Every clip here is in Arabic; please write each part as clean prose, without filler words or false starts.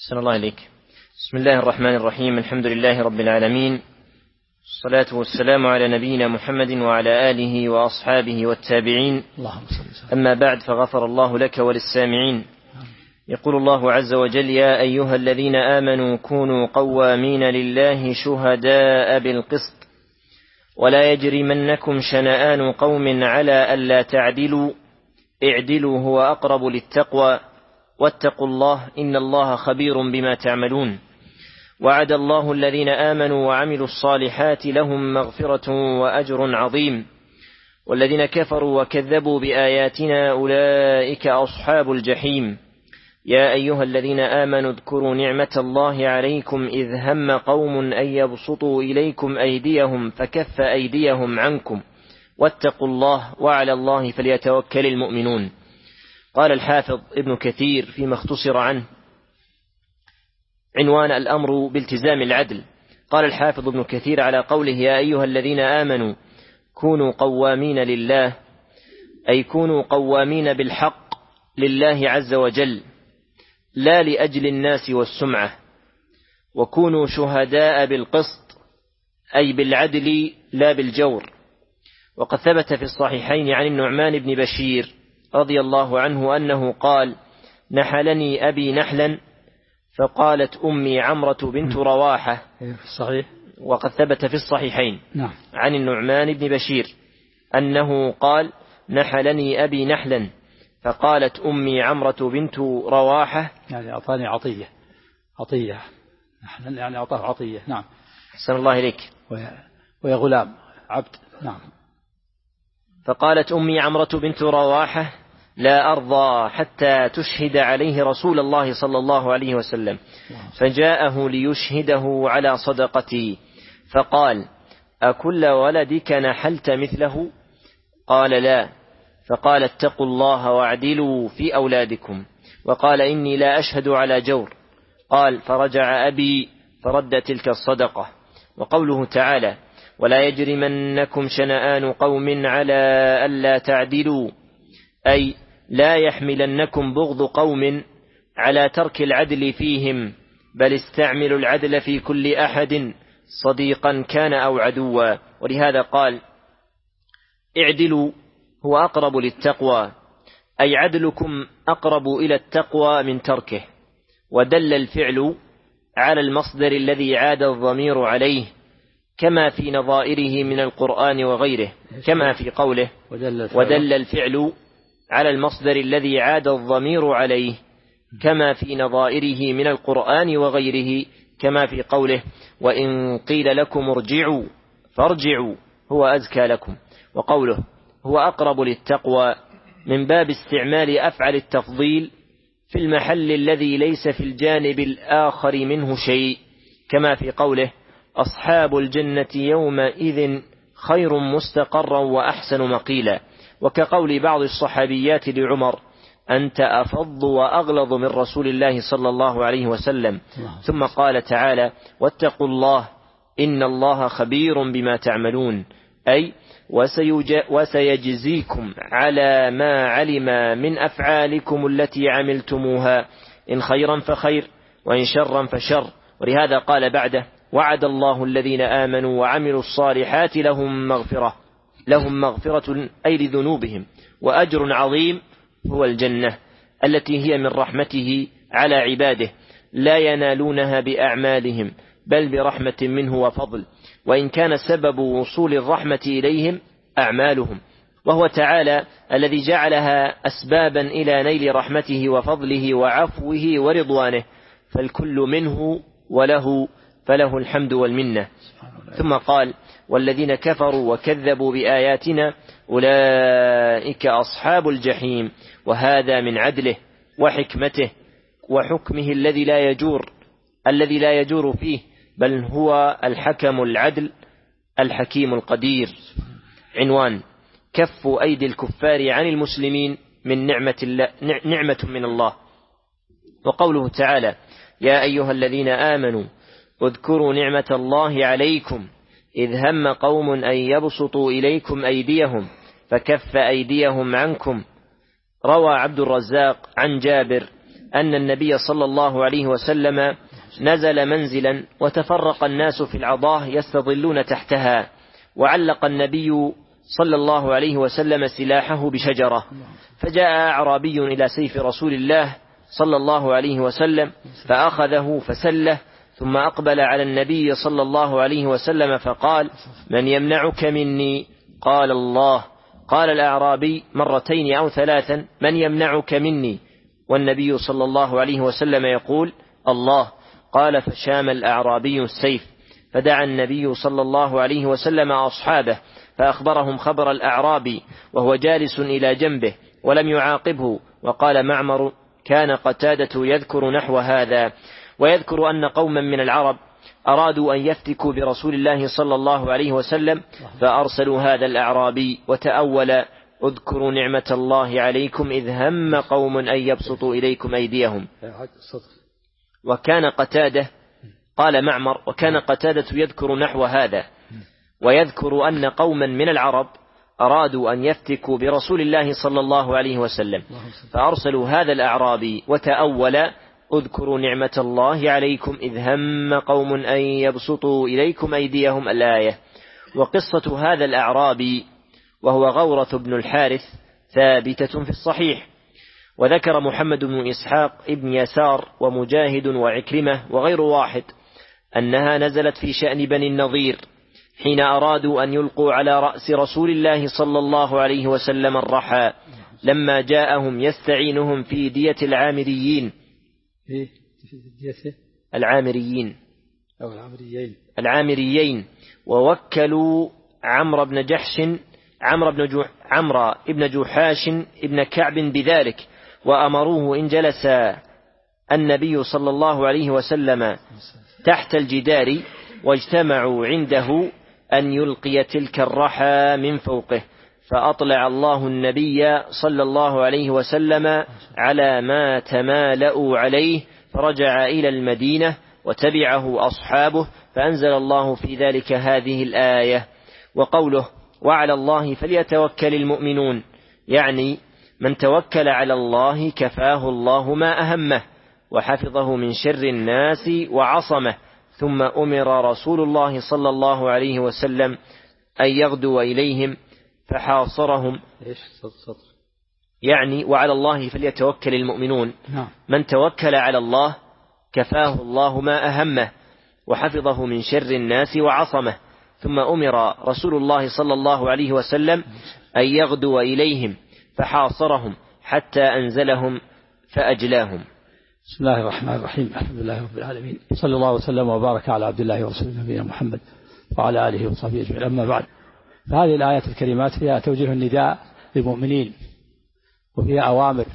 أحسن الله إليك. بسم الله الرحمن الرحيم. الحمد لله رب العالمين، الصلاة والسلام على نبينا محمد وعلى آله وأصحابه والتابعين. أما بعد، فغفر الله لك وللسامعين. يقول الله عز وجل: يا أيها الذين آمنوا كونوا قوامين لله شهداء بالقسط ولا يجرمنكم شنآن قوم على ألا تعدلوا اعدلوا هو أقرب للتقوى واتقوا الله إن الله خبير بما تعملون. وعد الله الذين آمنوا وعملوا الصالحات لهم مغفرة وأجر عظيم، والذين كفروا وكذبوا بآياتنا أولئك أصحاب الجحيم. يا أيها الذين آمنوا اذكروا نعمة الله عليكم إذ هم قوم أن يبسطوا إليكم أيديهم فكف أيديهم عنكم واتقوا الله وعلى الله فليتوكل المؤمنون. قال الحافظ ابن كثير فيما اختصر عنه عنوان الأمر بالتزام العدل. قال الحافظ ابن كثير على قوله: يا أيها الذين آمنوا كونوا قوامين لله، أي كونوا قوامين بالحق لله عز وجل لا لأجل الناس والسمعة، وكونوا شهداء بالقسط أي بالعدل لا بالجور. وقد ثبت في الصحيحين عن النعمان بن بشير رضي الله عنه أنه قال: نحلني أبي نحلا فقالت أمي عمرة بنت رواحة. صحيح. وقد ثبت في الصحيحين عن النعمان بن بشير أنه قال: نحلني أبي نحلا فقالت أمي عمرة بنت رواحة، يعني أعطاني عطية نحلا، يعني أعطاه عطية. نعم. أحسن الله إليك. ويا غلام عبد. نعم. فقالت أمي عمرة بنت رواحة: لا أرضى حتى تشهد عليه رسول الله صلى الله عليه وسلم. فجاءه ليشهده على صدقتي فقال: أكل ولدك نحلت مثله؟ قال: لا. فقال: اتقوا الله واعدلوا في أولادكم. وقال: إني لا أشهد على جور. قال: فرجع أبي فرد تلك الصدقة. وقوله تعالى: ولا يجرمنكم شنآن قوم على ألا تعدلوا، أي لا يحملنكم بغض قوم على ترك العدل فيهم، بل استعملوا العدل في كل أحد صديقا كان أو عدوا. ولهذا قال: اعدلوا هو أقرب للتقوى، أي عدلكم أقرب إلى التقوى من تركه. ودل الفعل على المصدر الذي عاد الضمير عليه كما في نظائره من القرآن وغيره، كما في قوله: ودل الفعل على المصدر الذي عاد الضمير عليه كما في نظائره من القرآن وغيره، كما في قوله: وإن قيل لكم ارجعوا فارجعوا هو أزكى لكم. وقوله هو أقرب للتقوى من باب استعمال أفعل التفضيل في المحل الذي ليس في الجانب الآخر منه شيء، كما في قوله: أصحاب الجنة يومئذ خير مستقرا وأحسن مقيلا. وكقول بعض الصحابيات لعمر: أنت أفض وأغلظ من رسول الله صلى الله عليه وسلم. ثم قال تعالى: واتقوا الله إن الله خبير بما تعملون، أي وسيجزيكم على ما علم من أفعالكم التي عملتموها، إن خيرا فخير وإن شرا فشر. ولهذا قال بعده: وعد الله الذين آمنوا وعملوا الصالحات لهم مغفرة أي لذنوبهم، وأجر عظيم هو الجنة التي هي من رحمته على عباده، لا ينالونها بأعمالهم بل برحمة منه وفضل، وإن كان سبب وصول الرحمة إليهم أعمالهم، وهو تعالى الذي جعلها أسبابا إلى نيل رحمته وفضله وعفوه ورضوانه، فالكل منه وله، فله الحمد والمنة. ثم قال: والذين كفروا وكذبوا بآياتنا أولئك أصحاب الجحيم. وهذا من عدله وحكمته وحكمه الذي لا يجور فيه، بل هو الحكم العدل الحكيم القدير. عنوان: كف أيدي الكفار عن المسلمين من نعمة من الله. وقوله تعالى: يا أيها الذين آمنوا اذكروا نعمة الله عليكم إذ هم قوم أن يبسطوا إليكم أيديهم فكف أيديهم عنكم. روى عبد الرزاق عن جابر أن النبي صلى الله عليه وسلم نزل منزلا وتفرق الناس في العضاه يستظلون تحتها، وعلق النبي صلى الله عليه وسلم سلاحه بشجرة، فجاء أعرابي إلى سيف رسول الله صلى الله عليه وسلم فأخذه فسله، ثم أقبل على النبي صلى الله عليه وسلم فقال: من يمنعك مني؟ قال: الله. قال الأعرابي مرتين أو ثلاثا: من يمنعك مني؟ والنبي صلى الله عليه وسلم يقول: الله. قال: فشام الأعرابي السيف، فدعا النبي صلى الله عليه وسلم أصحابه فأخبرهم خبر الأعرابي وهو جالس إلى جنبه ولم يعاقبه. وقال معمر: كان قتادة يذكر نحو هذا، ويذكر أن قوما من العرب أرادوا أن يفتكوا برسول الله صلى الله عليه وسلم فأرسلوا هذا الأعرابي وتأول: اذكروا نعمة الله عليكم إذ هم قوم أن يبسطوا إليكم أيديهم. وكان قتادة، قال معمر: وكان قتادة يذكر نحو هذا، ويذكر أن قوما من العرب أرادوا أن يفتكوا برسول الله صلى الله عليه وسلم فأرسلوا هذا الأعرابي وتأول: اذكروا نعمة الله عليكم إذ هم قوم أن يبسطوا إليكم أيديهم، الآية. وقصة هذا الأعرابي وهو غورث بن الحارث ثابتة في الصحيح. وذكر محمد بن إسحاق ابن يسار ومجاهد وعكرمة وغير واحد أنها نزلت في شأن بني النضير حين أرادوا أن يلقوا على رأس رسول الله صلى الله عليه وسلم الرحى، لما جاءهم يستعينهم في دية العامريين ووكلوا عمرو بن جحاش ابن كعب بذلك، وأمروه إن جلس النبي صلى الله عليه وسلم تحت الجدار واجتمعوا عنده أن يلقي تلك الرحى من فوقه، فأطلع الله النبي صلى الله عليه وسلم على ما تمالأوا عليه، فرجع إلى المدينة وتبعه أصحابه، فأنزل الله في ذلك هذه الآية. وقوله: وعلى الله فليتوكل المؤمنون، يعني من توكل على الله كفاه الله ما أهمه وحفظه من شر الناس وعصمه. ثم أمر رسول الله صلى الله عليه وسلم أن يغدو إليهم فحاصرهم، يعني وعلى الله فليتوكل المؤمنون، من توكل على الله كفاه الله ما أهمه وحفظه من شر الناس وعصمه. ثم أمر رسول الله صلى الله عليه وسلم أن يغدو إليهم فحاصرهم حتى أنزلهم فأجلاهم. بسم الله الرحمن الرحيم، الحمد لله رب العالمين، صلى الله وسلم وبارك على عبد الله ورسوله نبينا محمد وعلى آله وصحبه أجمعين. أما بعد، فهذه الآيات الكريمات فيها توجيه النداء للمؤمنين، وفيها أوامر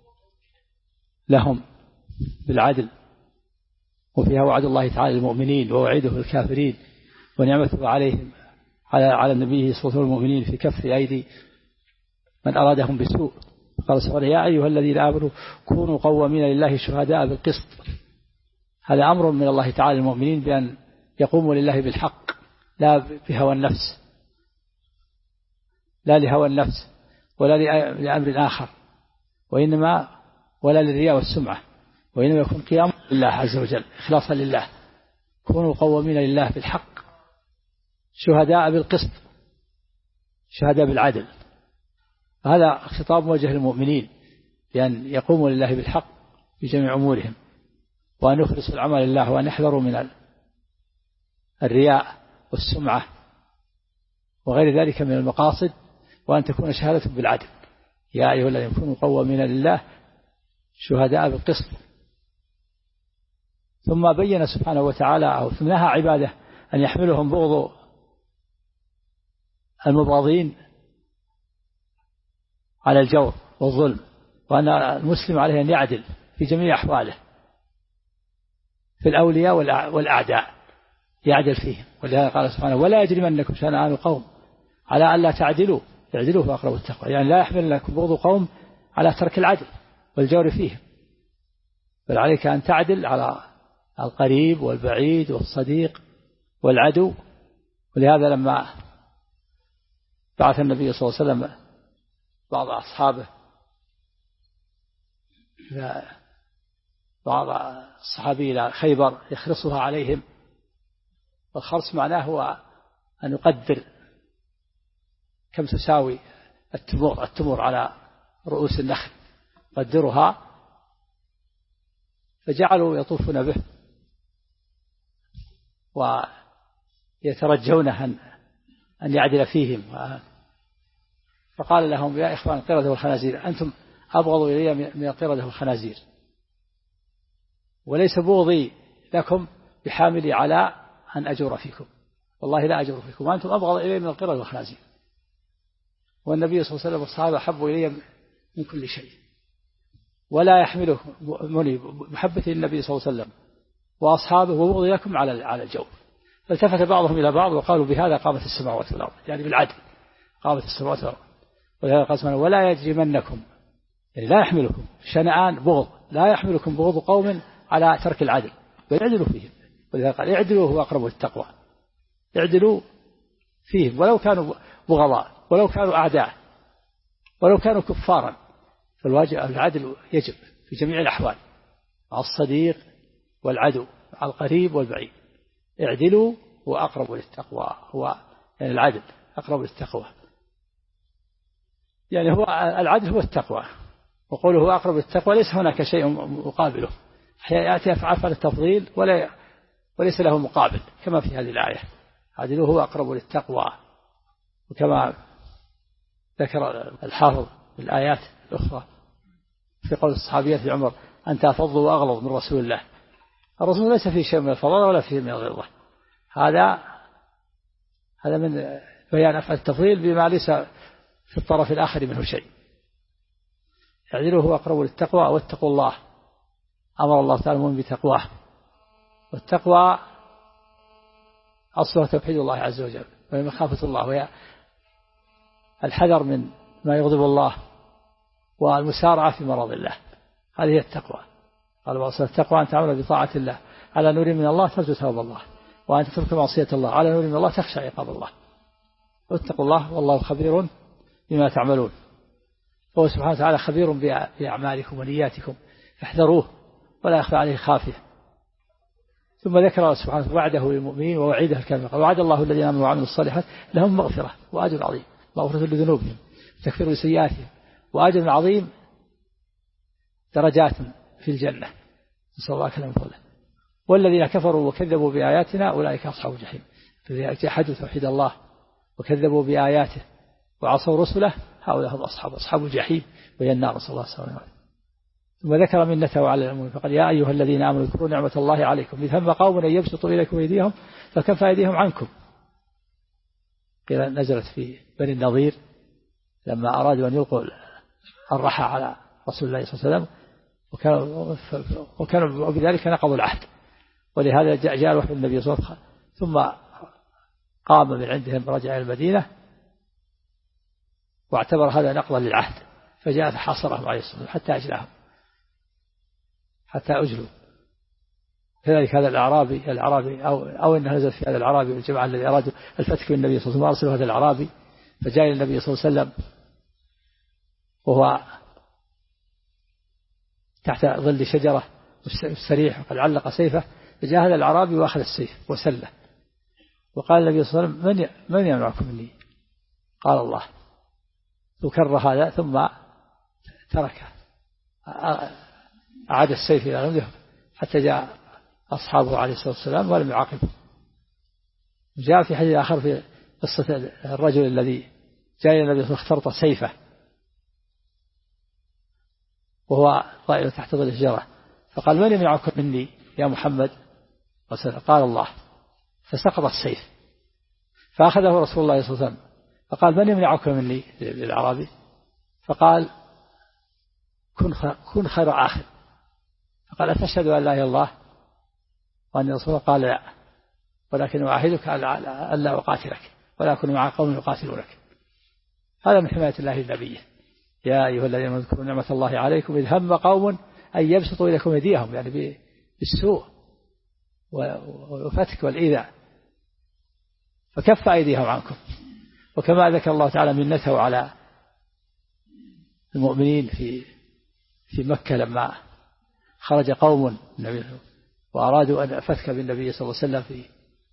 لهم بالعدل، وفيها وعد الله تعالى للمؤمنين ووعيده الكافرين ونعمته عليهم على النبي صلى الله عليه وسلم المؤمنين في كف أيدي من أرادهم بسوء. قال سبحانه: يا أيها الذين آمنوا كونوا قوامين لله شهداء بالقسط. هذا أمر من الله تعالى للمؤمنين بأن يقوموا لله بالحق، لا بهوى النفس، لا لهوى النفس ولا لأمر آخر، ولا للرياء والسمعة، وإنما يكون قيام لله عز وجل إخلاصا لله. كونوا قوامين لله بالحق شهداء بالقسط، شهداء بالعدل. هذا خطاب موجه للمؤمنين بأن يقوموا لله بالحق في جميع أمورهم، وأن يخلصوا العمل لله، وأن يحذروا من الرياء والسمعة وغير ذلك من المقاصد، وأن تكون شهادة بالعدل. يا أيها الذين كونوا قوامين لله شهداء بالقسط. ثم بين سبحانه وتعالى أو ثم نهى عباده أن يحملهم بغض المبغضين على الجور والظلم، وأن المسلم عليه أن يعدل في جميع أحواله في الأولياء والأعداء، يعدل فيهم. ولهذا قال سبحانه: ولا يجرمنكم شنآن قوم على ألا تعدلوا اعدلوا فأقربوا التقوى. يعني لا يحمل لكم بغض قوم على ترك العدل والجور فيهم، بل عليك أن تعدل على القريب والبعيد والصديق والعدو. ولهذا لما بعث النبي صلى الله عليه وسلم بعض أصحابه بعض الصحابي إلى خيبر يخرصها عليهم. والخرص معناه هو أن يقدر كم تساوي التمور على رؤوس النخل، قدرها، فجعلوا يطوفون به ويترجونه أن يعدل فيهم. فقال لهم: يا إخوان القردة والخنازير، أنتم أبغض إلي من القردة والخنازير، وليس بغضي لكم بحاملي على أن أجور فيكم، والله لا أجور فيكم، وأنتم أبغض إلي من القردة والخنازير. والنبي صلى الله عليه وسلم والصحابة أحبوا إلي من كل شيء، ولا يحمله مني محبتي للنبي صلى الله عليه وسلم وأصحابه وبغضي لكم على الجور. فالتفت بعضهم إلى بعض وقالوا: بهذا قامت السماوات والأرض، يعني بالعدل قامت السماوات والأرض. ولهذا قال سبحانه: ولا يجرمنكم، يعني لا يحملكم شنآن بغض، لا يحملكم بغض قوم على ترك العدل، بل اعدلوا فيهم. ولهذا قال: اعدلوا هو أقرب للتقوى. اعدلوا فيهم ولو كانوا بغضاء، ولو كانوا أعداء، ولو كانوا كفارا، فالواجب العدل يجب في جميع الأحوال، مع الصديق والعدو، مع القريب والبعيد. اعدلوا هو أقرب للتقوى، هو يعني العدل أقرب للتقوى، يعني هو العدل هو التقوى. وقوله هو أقرب للتقوى ليس هناك شيء مقابله، يأتي أفعال التفضيل وليس له مقابل، كما في هذه الآية: عدلوا هو أقرب للتقوى. وكما ذكر الحافظ في الآيات الأخرى في قول الصحابية في عمر: أنت أفضل وأغلظ من رسول الله. الرسول ليس فيه شيء من الفضل ولا فيه من الغلظة، هذا من بيان أفعال التفضيل بما ليس في الطرف الآخر منه شيء. يعدله هو أقرب للتقوى، واتقوا الله. أمر الله تعالى المؤمن بتقواه، والتقوى أصلها توحيد الله عز وجل ومخافة الله، وهي الحذر من ما يغضب الله والمسارعة في مرض الله. هذه هي التقوى. قال وأصل التقوى أن تعمل بطاعة الله على نور من الله ترجو ثواب الله، وأن تترك معصية الله على نور من الله تخشى عقاب الله. واتقوا الله والله خبير بما تعملون. فهو سبحانه وتعالى خبير بأعمالكم ونياتكم، فاحذروه ولا يخفى عليه خافية. ثم ذكر سبحانه وعده للمؤمنين ووعيده الكامل. قال: وعد الله الذين آمنوا وعملوا الصالحات لهم مغفرة وأجر عظيم، مغفرة لذنوبهم وتكفير لسيئاتهم وأجر عظيم، درجات في الجنة، نسأل الله كلام فضله. والذين كفروا وكذبوا بآياتنا أولئك أصحاب الجحيم. الذين جحدوا توحيد الله وكذبوا بآياته وعصوا رسله هؤلاء هم أصحاب الجحيم، وهي النار، نسأل الله السلامة. ثم ذكر منته على المؤمنين فقال: يا أيها الذين آمنوا اذكروا نعمة الله عليكم إذ هم قوم أن يبسطوا إليكم أيديهم فكف أيديهم عنكم. قيل نزلت في بني النضير لما أرادوا أن يلقوا الرحى على رسول الله صلى الله عليه وسلم، وكانوا بذلك نقضوا العهد، ولهذا جاء الوحي النبي صلى الله عليه وسلم، ثم قام من عندهم رجع إلى المدينة واعتبر هذا نقضا للعهد، فجاء فحاصرهم عليه الصلاة والسلام حتى أجلاهم، حتى أجلوا. كذلك هذا الأعرابي أو إنه نزل في هذا الأعرابي والجماعة الذي أرادوا الفتك بالنبي صلى الله عليه وسلم، أرسلوا هذا الأعرابي فجاء إلى النبي صلى الله عليه وسلم وهو تحت ظل شجرة مستريح وقد علق سيفه، فجاء هذا الأعرابي وأخذ السيف وسله، وقال النبي صلى الله عليه وسلم: من يمنعكم مني؟ قال: الله. وكر هذا ثم تركه، أعاد السيف إلى غمده حتى جاء أصحابه عليه الصلاة والسلام ولم يعاقبه. جاء في حديث آخر في قصة الرجل الذي جاء إلى النبي صلى الله عليه وسلم اخترط سيفه وهو طائر تحت ظل الشجرة، فقال: من يمنعكم مني يا محمد؟ قال: الله. فسقط السيف، فأخذه رسول الله صلى الله عليه وسلم فقال: من يمنعكم مني للأعرابي؟ فقال: كن خير آخر. فقال: أتشهد أن لا إله إلا الله وأن رسول الله؟ قال: لا، ولكن أعاهدك ألا أقاتلك ولا أكون مع قوم يقاتلونك. هذا من حماية الله لنبيه. يا أيها الذين آمنوا اذكروا نعمة الله عليكم إذ هم قوم أن يبسطوا إليكم أيديهم، يعني بالسوء والفتك والإيذاء، فكف أيديهم عنكم. وكما ذكر الله تعالى منته على المؤمنين في مكة لما خرج قوم وأرادوا أن فتك بالنبي صلى الله عليه وسلم في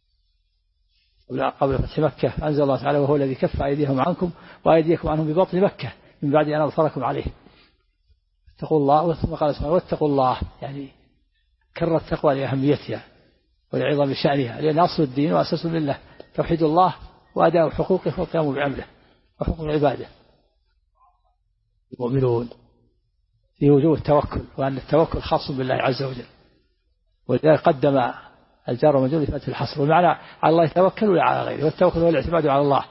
قبل فتح مكة، أنزل الله تعالى: وهو الذي كف أيديهم عنكم وأيديكم عنهم ببطن مكة من بعد أن أظفركم عليه. اتقوا الله. ثم قال سبحانه: واتقوا الله، يعني كرر التقوى لأهميتها ولعظم شأنها، لأن أصل الدين وأساس لله توحيد الله وأداء حقوقه والقيام بعمله وحقوق العبادة. المؤمنون في وجوب التوكل، وأن التوكل خاص بالله عز وجل، ولذلك قدم الجار والمجرور لفائدة الحصر. والمعنى على الله يتوكل ولا على غيره، والتوكل هو الاعتماد على الله،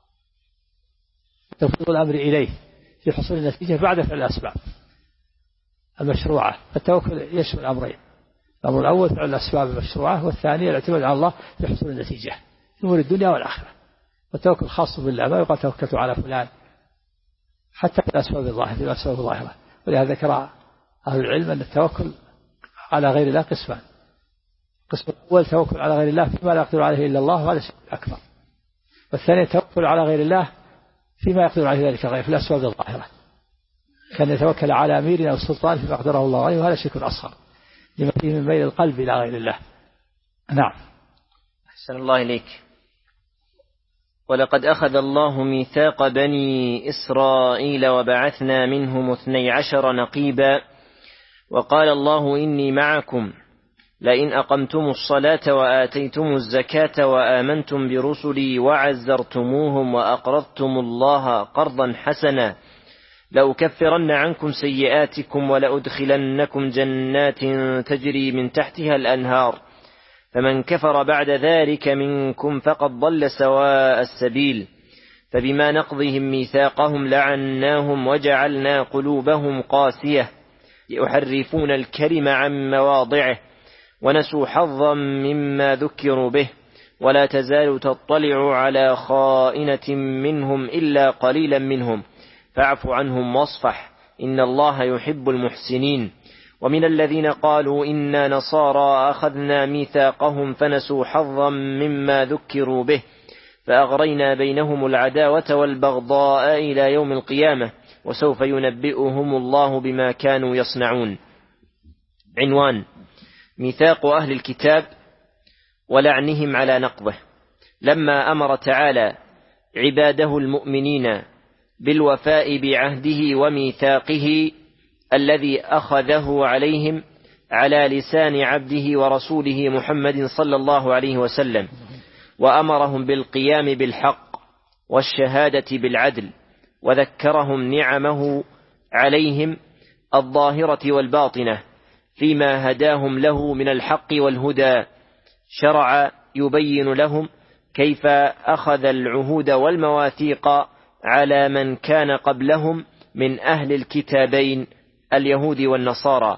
تفويض الأمر إليه في حصول النتيجة بعد فعل الأسباب المشروعة. فالتوكل يشمل أمرين: الأمر الأول فعل الأسباب المشروعة، والثاني الاعتماد على الله في حصول النتيجة في أمور الدنيا والآخرة. والتوكل خاص بالله، ما يقال توكلت على فلان، حتى في الأسباب الظاهرة. ولهذا ذكر أهل العلم أن التوكل على غير الله قسمان: القسم الأول توكل على غير الله فيما لا يقدر عليه إلا الله، وهذا شرك أكبر. والثاني توكل على غير الله فيما يقدر عليه ذلك غير في الأسباب الظاهرة، كان يتوكل على أمير أو سلطان فيما قدره الله غيره، وهذا شرك أصغر لما فيه من ميل القلب إلى غير الله. نعم. أحسن الله إليك. ولقد أخذ الله ميثاق بني إسرائيل وبعثنا منهم 12 نقيبا وقال الله: إني معكم لئن أقمتم الصلاة وآتيتم الزكاة وآمنتم برسلي وعزرتموهم وأقرضتم الله قرضا حسنا لأكفرن عنكم سيئاتكم ولأدخلنكم جنات تجري من تحتها الأنهار فمن كفر بعد ذلك منكم فقد ضل سواء السبيل. فبما نقضهم ميثاقهم لعناهم وجعلنا قلوبهم قاسية يحرفون الكلم عن مواضعه ونسوا حظا مما ذكروا به ولا تزال تطلع على خائنة منهم إلا قليلا منهم فاعف عنهم واصفح إن الله يحب المحسنين. ومن الذين قالوا إنا نصارى أخذنا ميثاقهم فنسوا حظا مما ذكروا به فأغرينا بينهم العداوة والبغضاء إلى يوم القيامة وسوف ينبئهم الله بما كانوا يصنعون. عنوان: ميثاق أهل الكتاب ولعنهم على نقضه. لما أمر تعالى عباده المؤمنين بالوفاء بعهده وميثاقه الذي أخذه عليهم على لسان عبده ورسوله محمد صلى الله عليه وسلم، وأمرهم بالقيام بالحق والشهادة بالعدل، وذكرهم نعمه عليهم الظاهرة والباطنة فيما هداهم له من الحق والهدى، شرع يبين لهم كيف أخذ العهود والمواثيق على من كان قبلهم من أهل الكتابين اليهود والنصارى.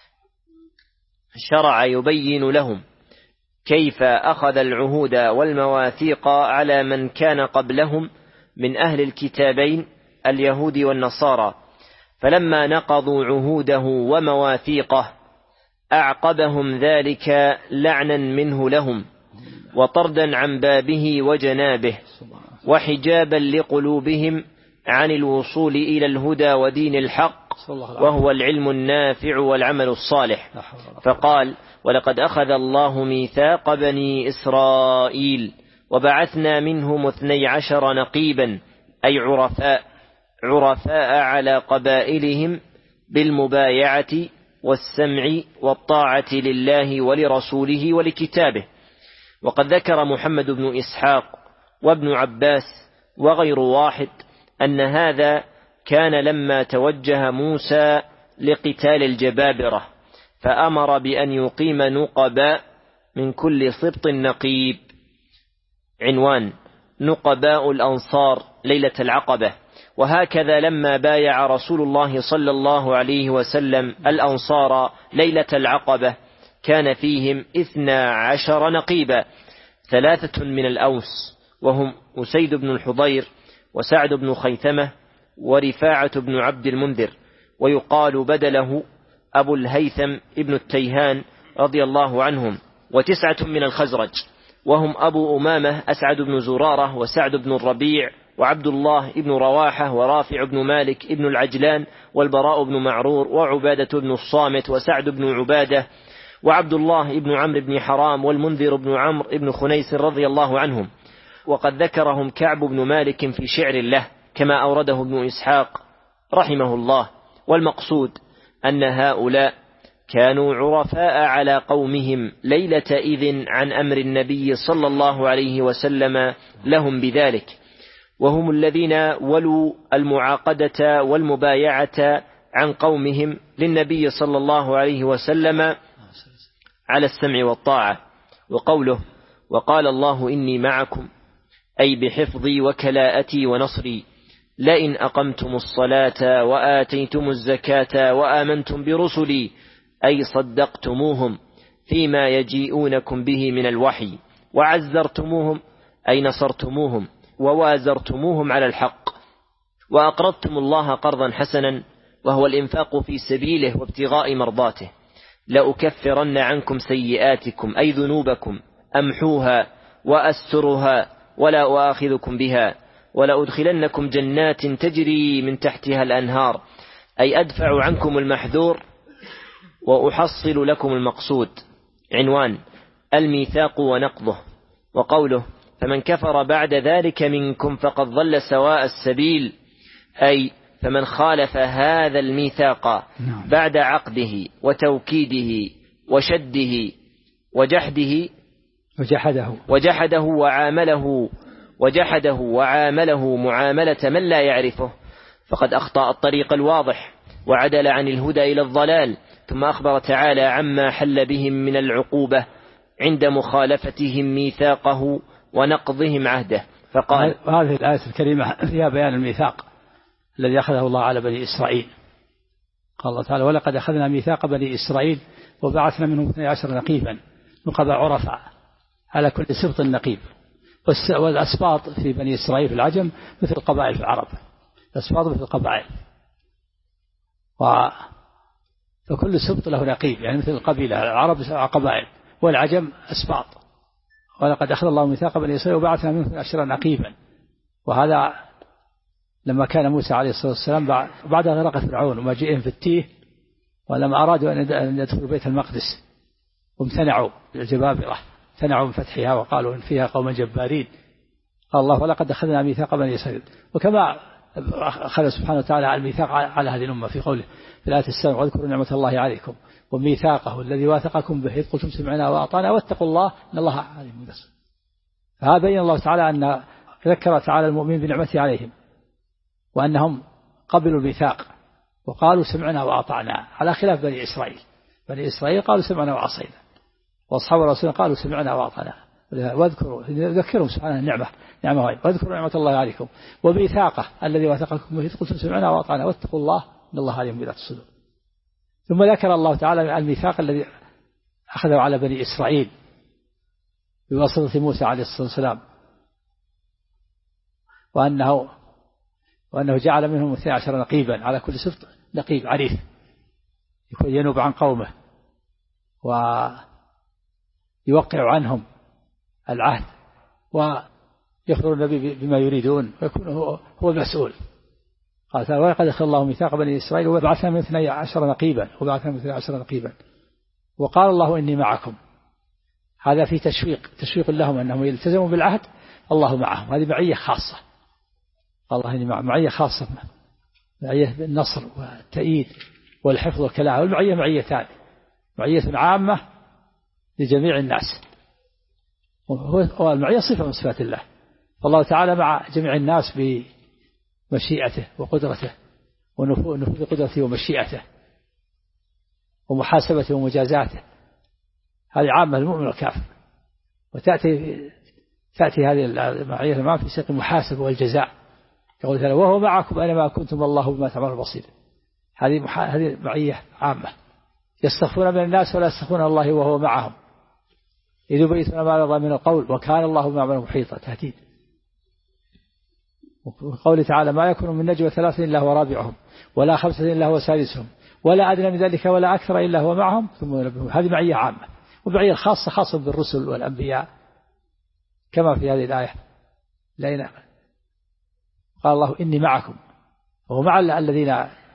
شرع يبين لهم كيف أخذ العهود والمواثيق على من كان قبلهم من أهل الكتابين اليهود والنصارى، فلما نقضوا عهوده ومواثيقه أعقبهم ذلك لعنا منه لهم وطردا عن بابه وجنابه وحجابا لقلوبهم عن الوصول إلى الهدى ودين الحق وهو العلم النافع والعمل الصالح. فقال: ولقد أخذ الله ميثاق بني إسرائيل وبعثنا منهم 12 نقيبا أي عرفاء على قبائلهم بالمبايعة والسمع والطاعة لله ولرسوله ولكتابه. وقد ذكر محمد بن إسحاق وابن عباس وغير واحد أن هذا كان لما توجه موسى لقتال الجبابرة فأمر بأن يقيم نقباء من كل سبط نقيب. عنوان: نقباء الأنصار ليلة العقبة. وهكذا لما بايع رسول الله صلى الله عليه وسلم الأنصار ليلة العقبة كان فيهم 12 نقيبا، 3 من الأوس وهم أسيد بن الحضير وسعد بن خيثمة ورفاعة بن عبد المنذر، ويقال بدله أبو الهيثم ابن التيهان رضي الله عنهم، و9 من الخزرج وهم أبو أمامة أسعد بن زرارة وسعد بن الربيع وعبد الله بن رواحة ورافع بن مالك بن العجلان والبراء بن معرور وعبادة بن الصامت وسعد بن عبادة وعبد الله بن عمرو بن حرام والمنذر بن عمرو بن خنيس رضي الله عنهم. وقد ذكرهم كعب بن مالك في شعر له كما أورده ابن إسحاق رحمه الله. والمقصود أن هؤلاء كانوا عرفاء على قومهم ليلة إذن عن أمر النبي صلى الله عليه وسلم لهم بذلك، وهم الذين ولوا المعاقدة والمبايعة عن قومهم للنبي صلى الله عليه وسلم على السمع والطاعة. وقوله وقال الله إني معكم أي بحفظي وكلاءتي ونصري، لئن أقمتم الصلاة وآتيتم الزكاة وآمنتم برسلي أي صدقتموهم فيما يجيئونكم به من الوحي، وعزرتموهم أي نصرتموهم ووازرتموهم على الحق، وأقرضتم الله قرضا حسنا وهو الإنفاق في سبيله وابتغاء مرضاته، لأكفرن عنكم سيئاتكم أي ذنوبكم أمحوها وأسترها ولا أؤاخذكم بها، ولأدخلنكم جنات تجري من تحتها الأنهار أي أدفع عنكم المحذور وأحصل لكم المقصود. عنوان الميثاق ونقضه. وقوله فمن كفر بعد ذلك منكم فقد ضل سواء السبيل، أي فمن خالف هذا الميثاق بعد عقده وتوكيده وشده وجحده وعامله معاملة من لا يعرفه فقد أخطأ الطريق الواضح وعدل عن الهدى إلى الضلال. ثم أخبر تعالى عما حل بهم من العقوبة عند مخالفتهم ميثاقه ونقضهم عهده، فقال هذه الآية الكريمة فيها بيان الميثاق الذي أخذه الله على بني إسرائيل. قال الله تعالى ولقد أخذنا ميثاق بني إسرائيل وبعثنا منهم 12 نقيبا نقبا عرفا على كل سبط نقيب. والأسباط في بني إسرائيل في العجم مثل القبائل في العرب، الأسباط مثل القبائل، فكل سبط له نقيب يعني مثل القبيلة، العرب قبائل والعجم أسباط. ولقد أخذ الله ميثاق بني إسرائيل وبعثنا منهم 12 نقيبا. وهذا لما كان موسى عليه الصلاة والسلام بعد غرق فرعون وما جئهم في التيه، ولما أرادوا أن يدخلوا بيت المقدس وامتنعوا الجبابرة، امتنعوا من فتحها وقالوا إن فيها قوم جبارين. قال الله ولقد أخذنا ميثاق بني إسرائيل. وكما أخذ سبحانه وتعالى الميثاق على هذه الأمة في قوله في الآية السابقة واذكروا نعمة الله عليكم وميثاقه الذي واثقكم به إذ قلتم سمعنا وأطعنا واتقوا الله إن الله عليم بصير. فهذا بين الله تعالى أن ذكر تعالى المؤمنين بنعمته عليهم وأنهم قبلوا الميثاق وقالوا سمعنا وأطعنا، على خلاف بني إسرائيل. بني إسرائيل قالوا سمعنا وعصينا، وأصحاب الرسول قالوا سمعنا وأطعنا. واذكروا ذكرهم سبحانه نعمة واذكروا نعمة الله عليكم وميثاقه الذي واثقكم به إذ قلتم سمعنا وأطعنا واتقوا الله إن الله عليم بذات الصدور. ثم ذكر الله تعالى الميثاق الذي أخذه على بني إسرائيل بواسطة موسى عليه الصلاة والسلام، وأنه جعل منهم 12 نقيبا على كل سبط نقيب عريف يكون ينوب عن قومه ويوقع عنهم العهد ويخبر النبي بما يريدون ويكون هو المسؤول. قال تعالى ولقد أخذ الله ميثاق بني إسرائيل وبعثنا من 12 نقيبا وقال الله إني معكم. هذا في تشويق لهم أنهم يلتزموا بالعهد، الله معهم. هذه معية خاصة، الله إني معهم، معية خاصة، معية بالنصر والتأييد والحفظ والكلاء. والمعية معيتان، معية عامة لجميع الناس، والمعية صفة من صفات الله. فالله تعالى مع جميع الناس بمشيئته وقدرته ونفوذ قدرته ومشيئته ومحاسبته ومجازاته. هذه عامة للمؤمن والكافر. وتأتي هذه المعية المعامة في سياق المحاسبة والجزاء، يقول تعالى وهو معكم أينما كنتم والله بما تعملون بصير. هذه معية عامة. يستخفون من الناس ولا يستخفون الله وهو معهم إذ يبيتون ما يرضى من القول وكان الله بما يعملون محيطا. تهديد. وقوله تعالى ما يكون من نجوى 3 إلا هو رابعهم ولا 5 إلا هو سادسهم ولا أدنى من ذلك ولا أكثر إلا هو معهم ثم ينبهون. هذه معية عامة. ومعية خاصة بالرسل والأنبياء كما في هذه الآية قال الله إني معكم، وهو مع الذين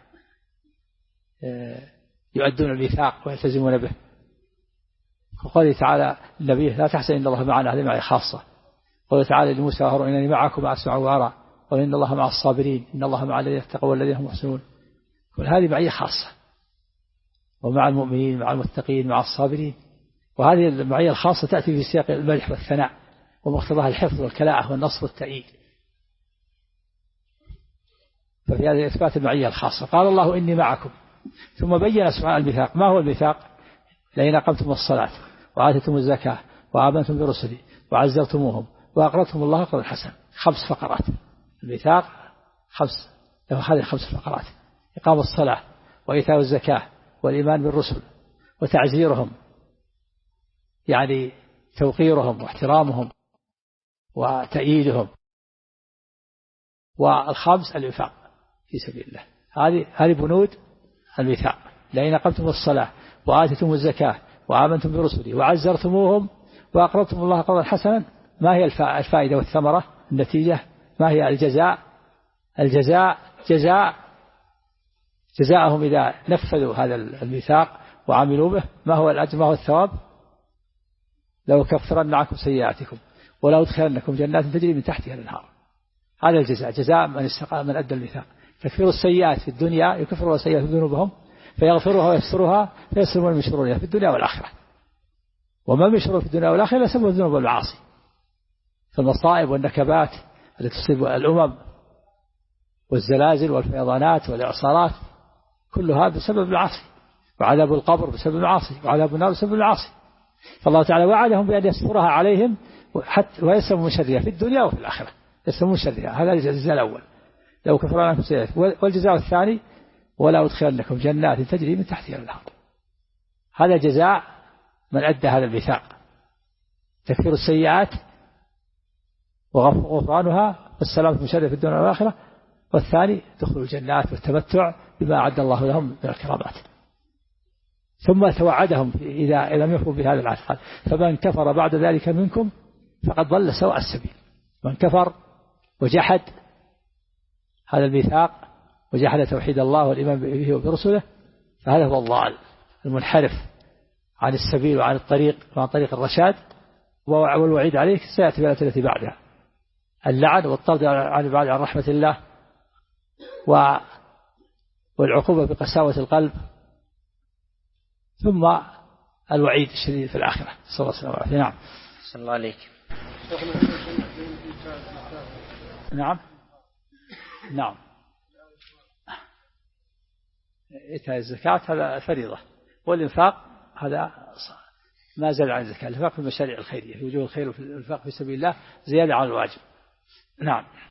يؤدون الميثاق ويلتزمون به. وقال تعالى النبي لا تحسن إن الله معنا، هذه معي خاصة. قال تعالى لموسى وهارون إنني معكم أسمع وأرى، قال إن الله مع الصابرين إن الله مع الذين اتقوا والذين هم محسنون. وهذه معية خاصة، ومع المؤمنين مع المتقين مع الصابرين. وهذه المعية الخاصة تأتي في سياق المدح والثناء، ومقتضاها الحفظ والكلاءة والنصر والتأييد. ففي هذا إثبات المعية الخاصة. قال الله إني معكم، ثم بين سبحانه الميثاق. ما هو الميثاق؟ لئن أقمتم الصلاة وآتيتم الزكاة وآمنتم برسلي وعزرتموهم وأقرضتم الله قرضا حسنا. 5 فقرات الميثاق، 5 هذه 5 فقرات: إقام الصلاة وإيتاء الزكاة والإيمان بالرسل وتعزيرهم، يعني توقيرهم واحترامهم وتأييدهم، والخامس الإنفاق في سبيل الله. هذه بنود الميثاق. لئن أقمتم الصلاة وآتيتم الزكاة وآمنتم برسلي وعزرتموهم وأقرضتم الله قرضا حسنا. ما هي الفائدة والثمرة النتيجة؟ ما هي الجزاء جزاءهم إذا نفذوا هذا الميثاق وعملوا به. ما هو الأجر؟ ما هو الثواب؟ لو كفرن عنكم سيئاتكم ولا أدخلنكم جنات تجري من تحتها الأنهار. هذا الجزاء، جزاء من أدى الميثاق. تكفير السيئات في الدنيا، يكفر السيئات ذنوبهم فيغفرها ويسترها فيسلمون من شرورها في الدنيا والآخرة. وما من شرور في الدنيا والآخرة إلا سبب الذنوب والمعاصي. فالمصائب والنكبات التي تصيب الأمم والزلازل والفيضانات والإعصارات كلها بسبب المعاصي، وعذاب القبر بسبب المعاصي، وعذاب النار بسبب المعاصي. فالله تعالى وعدهم بأن يسترها عليهم ويسلموا من شرها في الدنيا وفي الآخرة، يسلمون من شرها. هذا الجزاء الأول لو كفر عنكم سيئات. والجزاء الثاني ولا أدخلنكم جنات تجري من تحتها الأنهار. هذا جزاء من أدى هذا الميثاق، تكفير السيئات وغفرانها والسلامة من شر في الدنيا والآخرة. والثاني دخول الجنات والتمتع بما أعد الله لهم من الكرامات. ثم توعدهم إذا لم يكفروا بهذا العهد: فمن كفر بعد ذلك منكم فقد ضل سواء السبيل. من كفر وجحد هذا الميثاق وجحد توحيد الله والإيمان به وبرسله فهذا هو الضال المنحرف عن السبيل وعن الطريق وعن طريق الرشاد. والوعيد عليه سيأتي في الآية التي بعدها: اللعن والطرد عن بعد عن رحمة الله والعقوبة بقساوة القلب، ثم الوعيد الشديد في الآخرة. صلى الله عليه وسلم. نعم. صلى الله عليك. نعم. إيتاء الزكاة هذا فريضة، والإنفاق هذا ما زال عن الزكاة. الإنفاق في المشاريع الخيرية في وجوه الخير وفي الإنفاق في سبيل الله زيادة على الواجب. نعم.